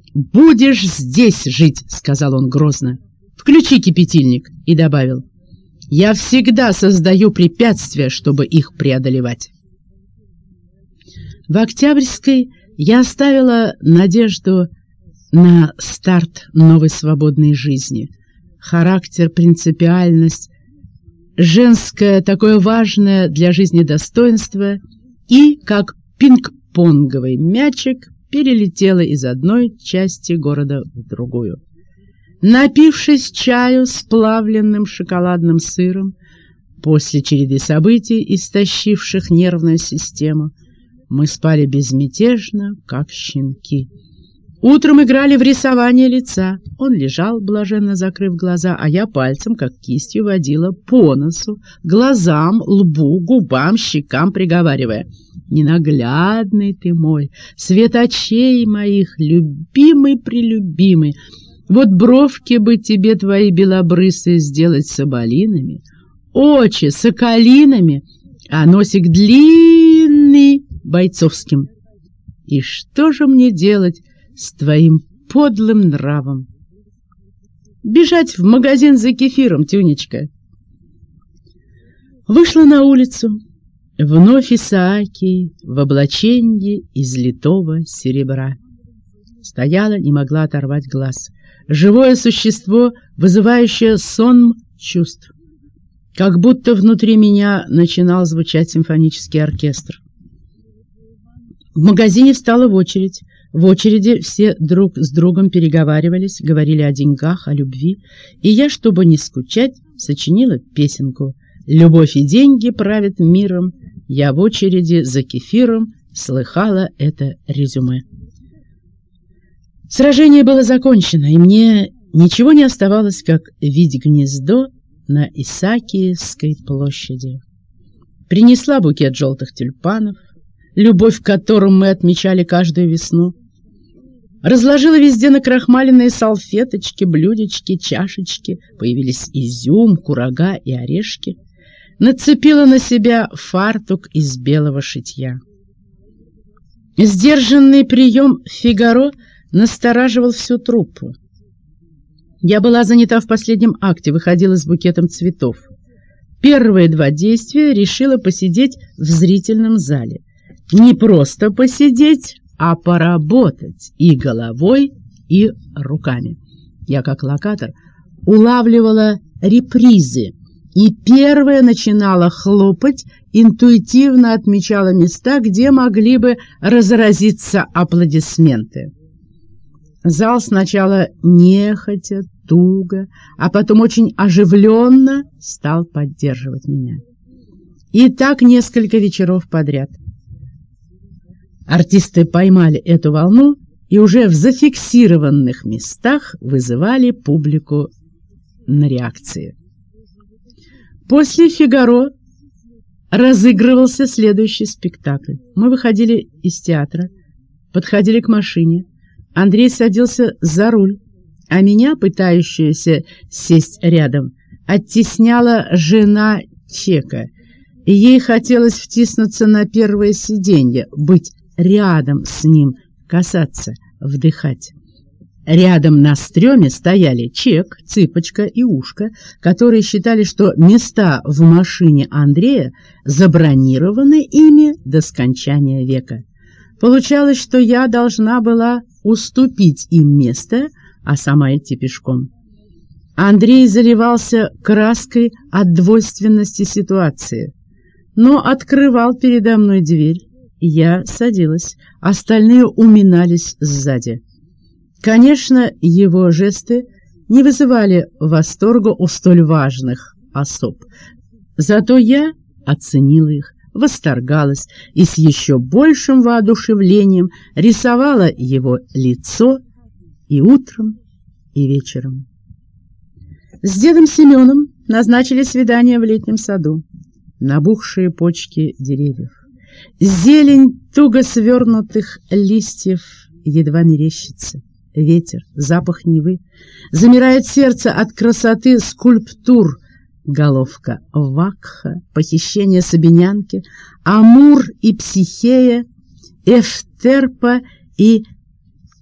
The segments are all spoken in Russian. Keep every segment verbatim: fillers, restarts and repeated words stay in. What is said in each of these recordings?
«Будешь здесь жить», — сказал он грозно. «Включи кипятильник», — и добавил: «Я всегда создаю препятствия, чтобы их преодолевать». В Октябрьской я оставила надежду на старт новой свободной жизни. Характер, принципиальность, женское такое важное для жизни достоинство и, как пинг-понговый мячик, перелетела из одной части города в другую. Напившись чаю с плавленным шоколадным сыром, после череды событий, истощивших нервную систему, мы спали безмятежно, как щенки. Утром играли в рисование лица. Он лежал, блаженно закрыв глаза, а я пальцем, как кистью, водила по носу, глазам, лбу, губам, щекам, приговаривая: «Ненаглядный ты мой, свет очей моих, любимый-прелюбимый, вот бровки бы тебе твои белобрысые сделать соболинами, очи соколинами, а носик длинный бойцовским. И что же мне делать с твоим подлым нравом? Бежать в магазин за кефиром, Тюнечка». Вышла на улицу. Вновь Исаакий в облаченье из литого серебра. Стояла, не могла оторвать глаз. Живое существо, вызывающее сон чувств. Как будто внутри меня начинал звучать симфонический оркестр. В магазине встала в очередь. В очереди все друг с другом переговаривались, говорили о деньгах, о любви. И я, чтобы не скучать, сочинила песенку: «Любовь и деньги правят миром, я в очереди за кефиром слыхала это резюме». Сражение было закончено, и мне ничего не оставалось, как видеть гнездо на Исаакиевской площади. Принесла букет желтых тюльпанов, любовь к которым мы отмечали каждую весну. Разложила везде накрахмаленные салфеточки, блюдечки, чашечки. Появились изюм, курага и орешки. Нацепила на себя фартук из белого шитья. Сдержанный прием «Фигаро» настораживал всю труппу. Я была занята в последнем акте, выходила с букетом цветов. Первые два действия решила посидеть в зрительном зале. Не просто посидеть, а поработать и головой, и руками. Я, как локатор, улавливала репризы, и первая начинала хлопать, интуитивно отмечала места, где могли бы разразиться аплодисменты. Зал сначала нехотя, туго, а потом очень оживленно стал поддерживать меня. И так несколько вечеров подряд. Артисты поймали эту волну и уже в зафиксированных местах вызывали публику на реакции. После «Фигаро» разыгрывался следующий спектакль. Мы выходили из театра, подходили к машине. Андрей садился за руль, а меня, пытающуюся сесть рядом, оттесняла жена Чека, и ей хотелось втиснуться на первое сиденье, быть рядом с ним, касаться, вдыхать. Рядом на стреме стояли Чек, Цыпочка и Ушка, которые считали, что места в машине Андрея забронированы ими до скончания века. Получалось, что я должна была уступить им место, а сама идти пешком. Андрей заливался краской от двойственности ситуации, но открывал передо мной дверь. Я садилась, остальные уминались сзади. Конечно, его жесты не вызывали восторга у столь важных особ, зато я оценила их, восторгалась и с еще большим воодушевлением рисовала его лицо и утром, и вечером. С дедом Семеном назначили свидание в летнем саду. Набухшие почки деревьев, зелень туго свернутых листьев едва мерещится, ветер, запах Невы, замирает сердце от красоты скульптур, головка Вакха, похищение Собинянки, Амур и Психея, Эфтерпа и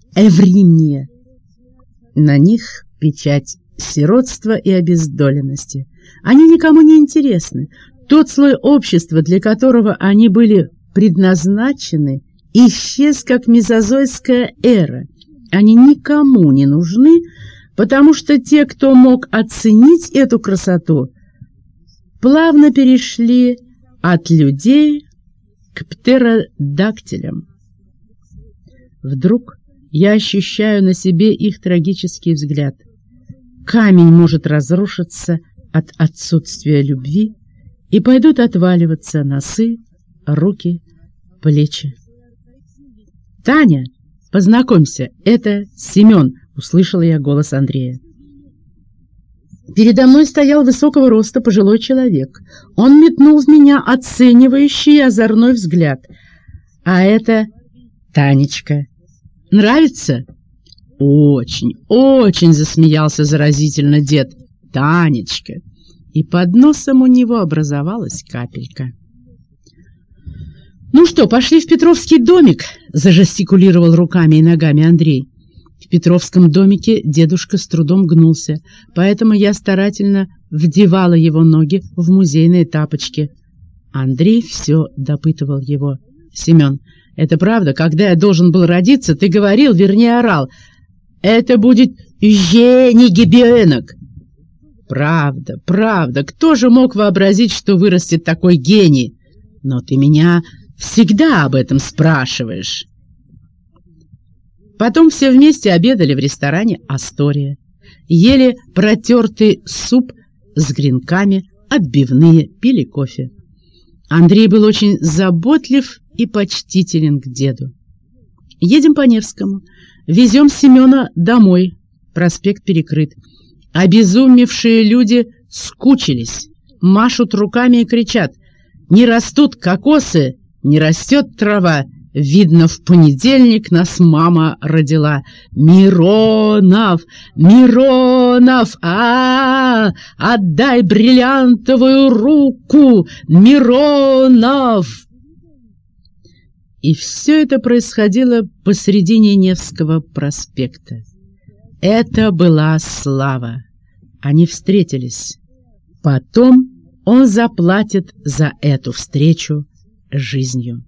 Эвримния. На них печать сиротства и обездоленности. Они никому не интересны. Тот слой общества, для которого они были предназначены, исчез, как мезозойская эра. Они никому не нужны, потому что те, кто мог оценить эту красоту, плавно перешли от людей к птеродактилям. Вдруг я ощущаю на себе их трагический взгляд. Камень может разрушиться от отсутствия любви, и пойдут отваливаться носы, руки, плечи. «Таня, познакомься, это Семен», — услышала я голос Андрея. Передо мной стоял высокого роста пожилой человек. Он метнул в меня оценивающий и озорной взгляд. «А это Танечка. Нравится?» «Очень, очень!» — засмеялся заразительно дед. «Танечка!» И под носом у него образовалась капелька. «Ну что, пошли в Петровский домик?» — зажестикулировал руками и ногами Андрей. В Петровском домике дедушка с трудом гнулся, поэтому я старательно вдевала его ноги в музейные тапочки. Андрей все допытывал его. «Семен, это правда, когда я должен был родиться, ты говорил, вернее орал, это будет гений-гебенок». «Правда, правда, кто же мог вообразить, что вырастет такой гений? Но ты меня всегда об этом спрашиваешь». Потом все вместе обедали в ресторане «Астория», ели протертый суп с гренками, отбивные, пили кофе. Андрей был очень заботлив и почтителен к деду. Едем по Невскому, везем Семена домой, проспект перекрыт. Обезумевшие люди скучились, машут руками и кричат: «Не растут кокосы, не растет трава, видно, в понедельник нас мама родила. Миронов, Миронов, а, -а, -а отдай бриллиантовую руку, Миронов!» И все это происходило посредине Невского проспекта. Это была слава. Они встретились. Потом он заплатит за эту встречу жизнью.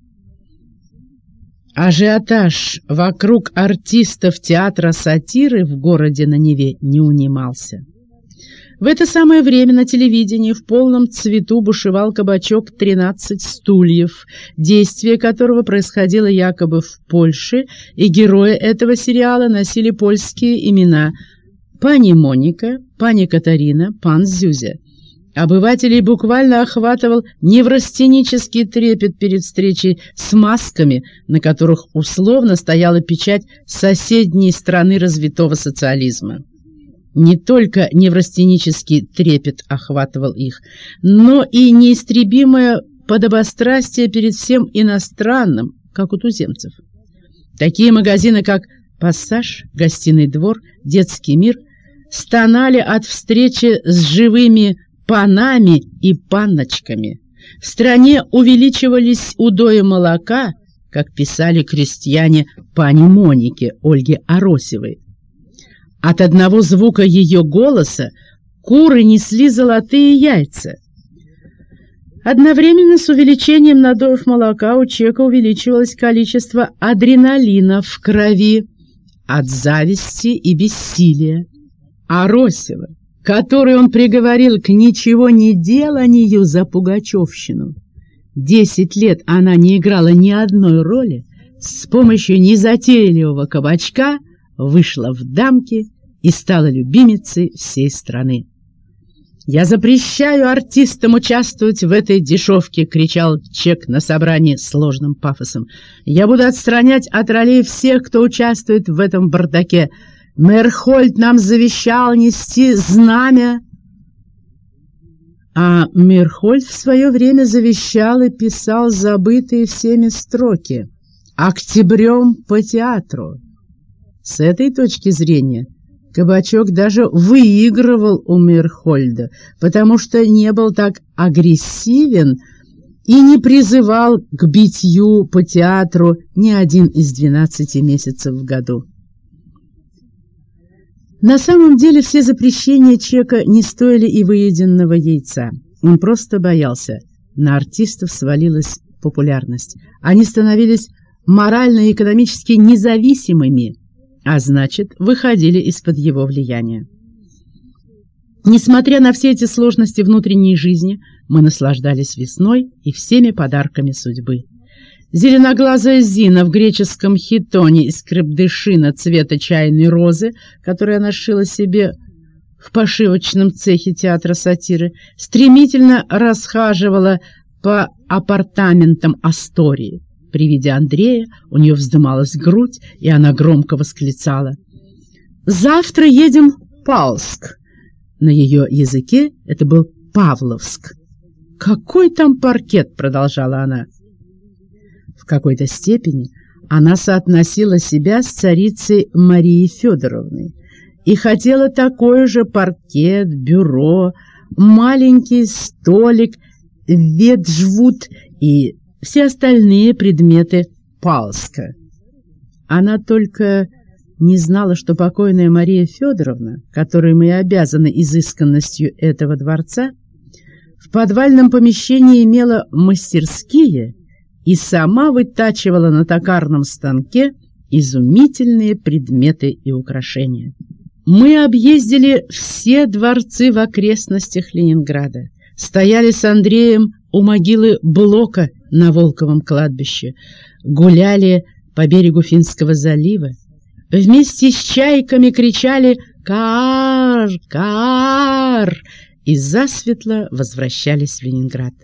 Ажиотаж вокруг артистов театра сатиры в городе на Неве не унимался. В это самое время на телевидении в полном цвету бушевал кабачок «тринадцать стульев», действие которого происходило якобы в Польше, и герои этого сериала носили польские имена: пани Моника, пани Катарина, пан Зюзя. Обывателей буквально охватывал неврастенический трепет перед встречей с масками, на которых условно стояла печать соседней страны развитого социализма. Не только неврастенический трепет охватывал их, но и неистребимое подобострастие перед всем иностранным, как у туземцев. Такие магазины, как «Пассаж», «Гостиный двор», «Детский мир» стонали от встречи с живыми панами и панночками. В стране увеличивались удои молока, как писали крестьяне пани Моники Ольги Аросевой. От одного звука ее голоса куры несли золотые яйца. Одновременно с увеличением надоев молока у чека увеличивалось количество адреналина в крови от зависти и бессилия. Аросева, которой он приговорил к ничего не деланию за пугачевщину. Десять лет она не играла ни одной роли, с помощью незатейливого кабачка вышла в дамки и стала любимицей всей страны. «Я запрещаю артистам участвовать в этой дешевке!» — кричал чек на собрании с сложным пафосом. «Я буду отстранять от ролей всех, кто участвует в этом бардаке. Мейерхольд нам завещал нести знамя». А Мейерхольд в свое время завещал и писал забытые всеми строки: «Октябрем по театру». С этой точки зрения кабачок даже выигрывал у Мейерхольда, потому что не был так агрессивен и не призывал к битью по театру ни один из двенадцати месяцев в году. На самом деле все запрещения Чека не стоили и выеденного яйца. Он просто боялся. На артистов свалилась популярность. Они становились морально и экономически независимыми, а значит, выходили из-под его влияния. Несмотря на все эти сложности внутренней жизни, мы наслаждались весной и всеми подарками судьбы. Зеленоглазая Зина в греческом хитоне из крепдышина цвета чайной розы, которую она шила себе в пошивочном цехе театра сатиры, стремительно расхаживала по апартаментам Астории. При виде Андрея у нее вздымалась грудь, и она громко восклицала: «Завтра едем в Павловск». На ее языке это был Павловск. «Какой там паркет?» — продолжала она. В какой-то степени она соотносила себя с царицей Марией Федоровной и хотела такой же паркет, бюро, маленький столик, веджвуд и все остальные предметы Павловска. Она только не знала, что покойная Мария Федоровна, которой мы обязаны изысканностью этого дворца, в подвальном помещении имела мастерские и сама вытачивала на токарном станке изумительные предметы и украшения. Мы объездили все дворцы в окрестностях Ленинграда, стояли с Андреем у могилы Блока на Волковом кладбище, гуляли по берегу Финского залива, вместе с чайками кричали «Каар! Каар!» и засветло возвращались в Ленинград.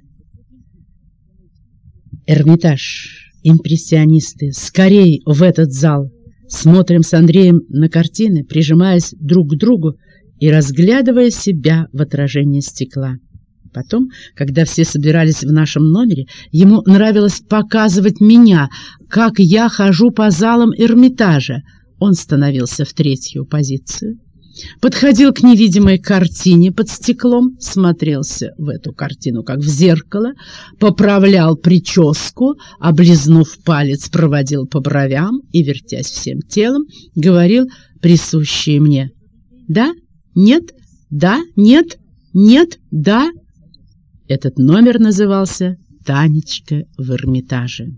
Эрмитаж, импрессионисты, скорей в этот зал! Смотрим с Андреем на картины, прижимаясь друг к другу и разглядывая себя в отражении стекла. Потом, когда все собирались в нашем номере, ему нравилось показывать меня, как я хожу по залам Эрмитажа. Он становился в третью позицию, подходил к невидимой картине под стеклом, смотрелся в эту картину, как в зеркало, поправлял прическу, облизнув палец, проводил по бровям и, вертясь всем телом, говорил присущие мне: «Да? Нет? Да? Нет? Нет? Да?» Этот номер назывался «Танечка в Эрмитаже».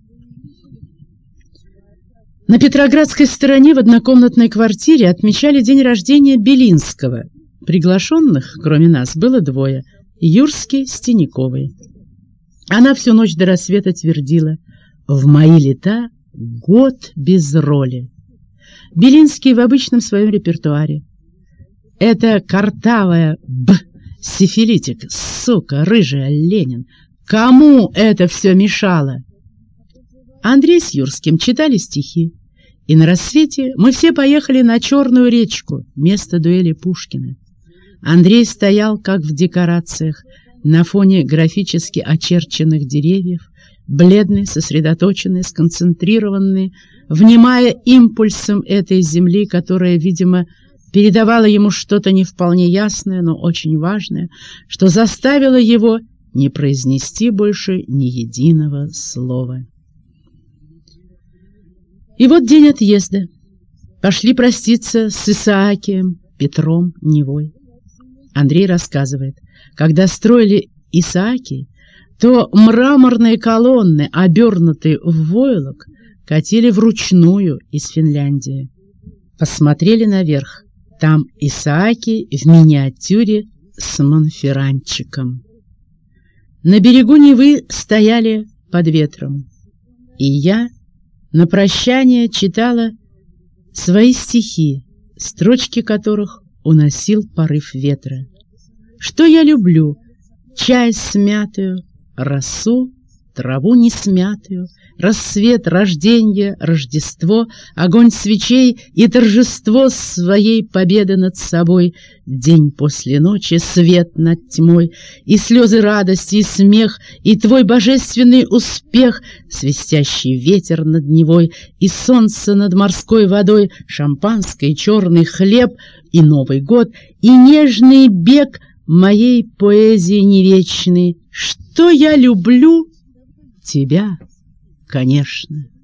На Петроградской стороне в однокомнатной квартире отмечали день рождения Белинского. Приглашенных, кроме нас, было двое — Юрский с Тиняковой. Она всю ночь до рассвета твердила: «В мои лета год без роли». Белинский в обычном своем репертуаре. Это картавая «б», сифилитик, сука, рыжая Ленин. Кому это все мешало? Андрей с Юрским читали стихи. И на рассвете мы все поехали на Черную речку, место дуэли Пушкина. Андрей стоял, как в декорациях, на фоне графически очерченных деревьев, бледный, сосредоточенный, сконцентрированный, внимая импульсом этой земли, которая, видимо, передавала ему что-то не вполне ясное, но очень важное, что заставило его не произнести больше ни единого слова. И вот день отъезда. Пошли проститься с Исаакием, Петром, Невой. Андрей рассказывает: когда строили Исаакий, то мраморные колонны, обернутые в войлок, катили вручную из Финляндии. Посмотрели наверх. Там Исаакий в миниатюре с монферанчиком. На берегу Невы стояли под ветром. И я на прощание читала свои стихи, строчки которых уносил порыв ветра. Что я люблю? Чай смятую, росу, траву не смятую, рассвет, рожденье, Рождество, огонь свечей и торжество своей победы над собой, день после ночи, свет над тьмой, и слезы радости, и смех, и твой божественный успех, свистящий ветер над Невой, и солнце над морской водой, шампанское, черный хлеб, и Новый год, и нежный бег моей поэзии не вечной. Что я люблю? Тебя, конечно.